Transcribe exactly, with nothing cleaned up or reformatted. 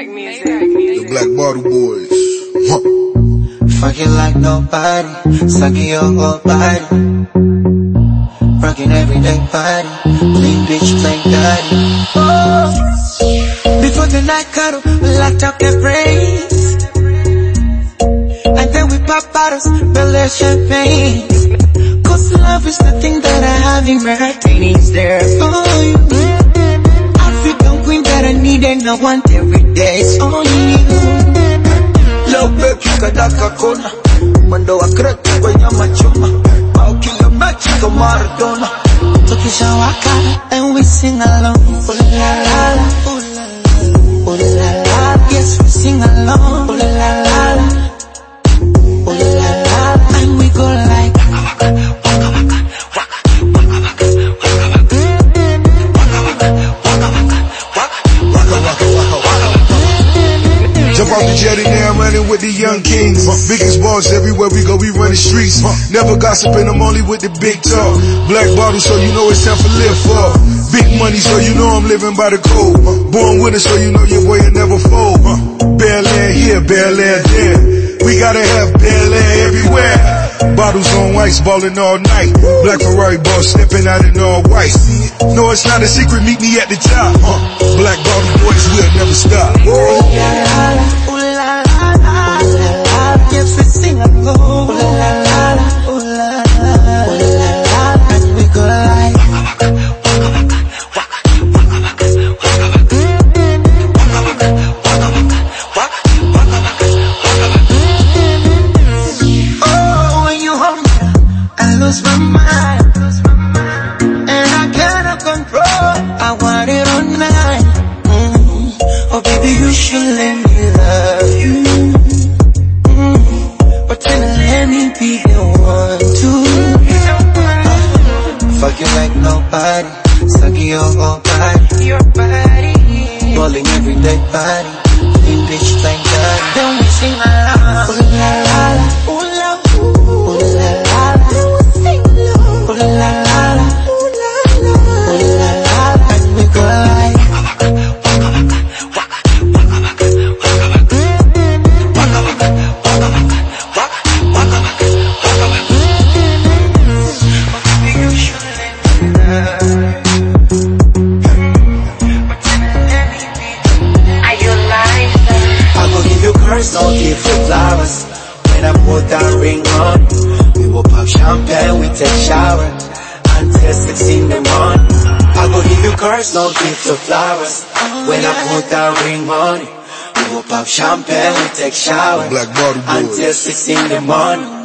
Maybach music. The Black Bottle Boys. Huh. Fuck it like nobody, sucking your whole body. Rocking everyday party, clean bitch, plain daddy. Oh, before the night cuddle, we locked up their brains. And then we pop bottles, belly champagne. Cause love is the thing that I have in my heart, and it's there for you. African queen that I need and I want every day, it's only you. Love baby kadaka kona, mwendo wa kreti kwenye machuma, au kila mechi kama Maradona. Tukisha waka and we sing along, ooh la la la, ooh la la, yes we sing along, ooh la la la, ooh la la, and we go like waka waka waka waka waka waka waka waka waka waka waka. Jump off the jetty now, I'm running with the young kings. Biggest balls everywhere we go, we run the streets. Never gossiping, I'm only with the big talk. Black bottle, so you know it's time for live for. Big money, so you know I'm living by the code. Born with it, so you know your boy will never fold. Bel Air here, Bel Air there. We gotta have Bel Air everywhere. Bottles on ice, ballin' all night. Black Ferrari boss stepping out in all white. No, it's not a secret, meet me at the top. Huh. Black Bottle Boys, we'll never stop. Ooh la la la, ooh la la la, ooh la la, yes we sing along. Ooh la la la, ooh la la, ooh la la, and we go like waka waka waka waka waka waka waka waka waka waka waka waka. Oh, when you hold me, I lose my mind, and I cannot control. I want it all night. Oh baby, you should let me love you. Mm, but then let me be the one to uh, fuck you like nobody, sucking your whole body, your body, balling everyday body, clean bitch like that. Then we sing along, ooh la la la, ooh la ooh, ooh la la la, then we sing along, ooh la la la, ooh la la, ooh la la, and we go like. Don't give you flowers when I put that ring on. We will pop champagne, we take shower until six in the morning. I go give you curse, don't give you flowers when I put that ring on. We will pop champagne, we take shower Black Bottle Boys. until six in the morning.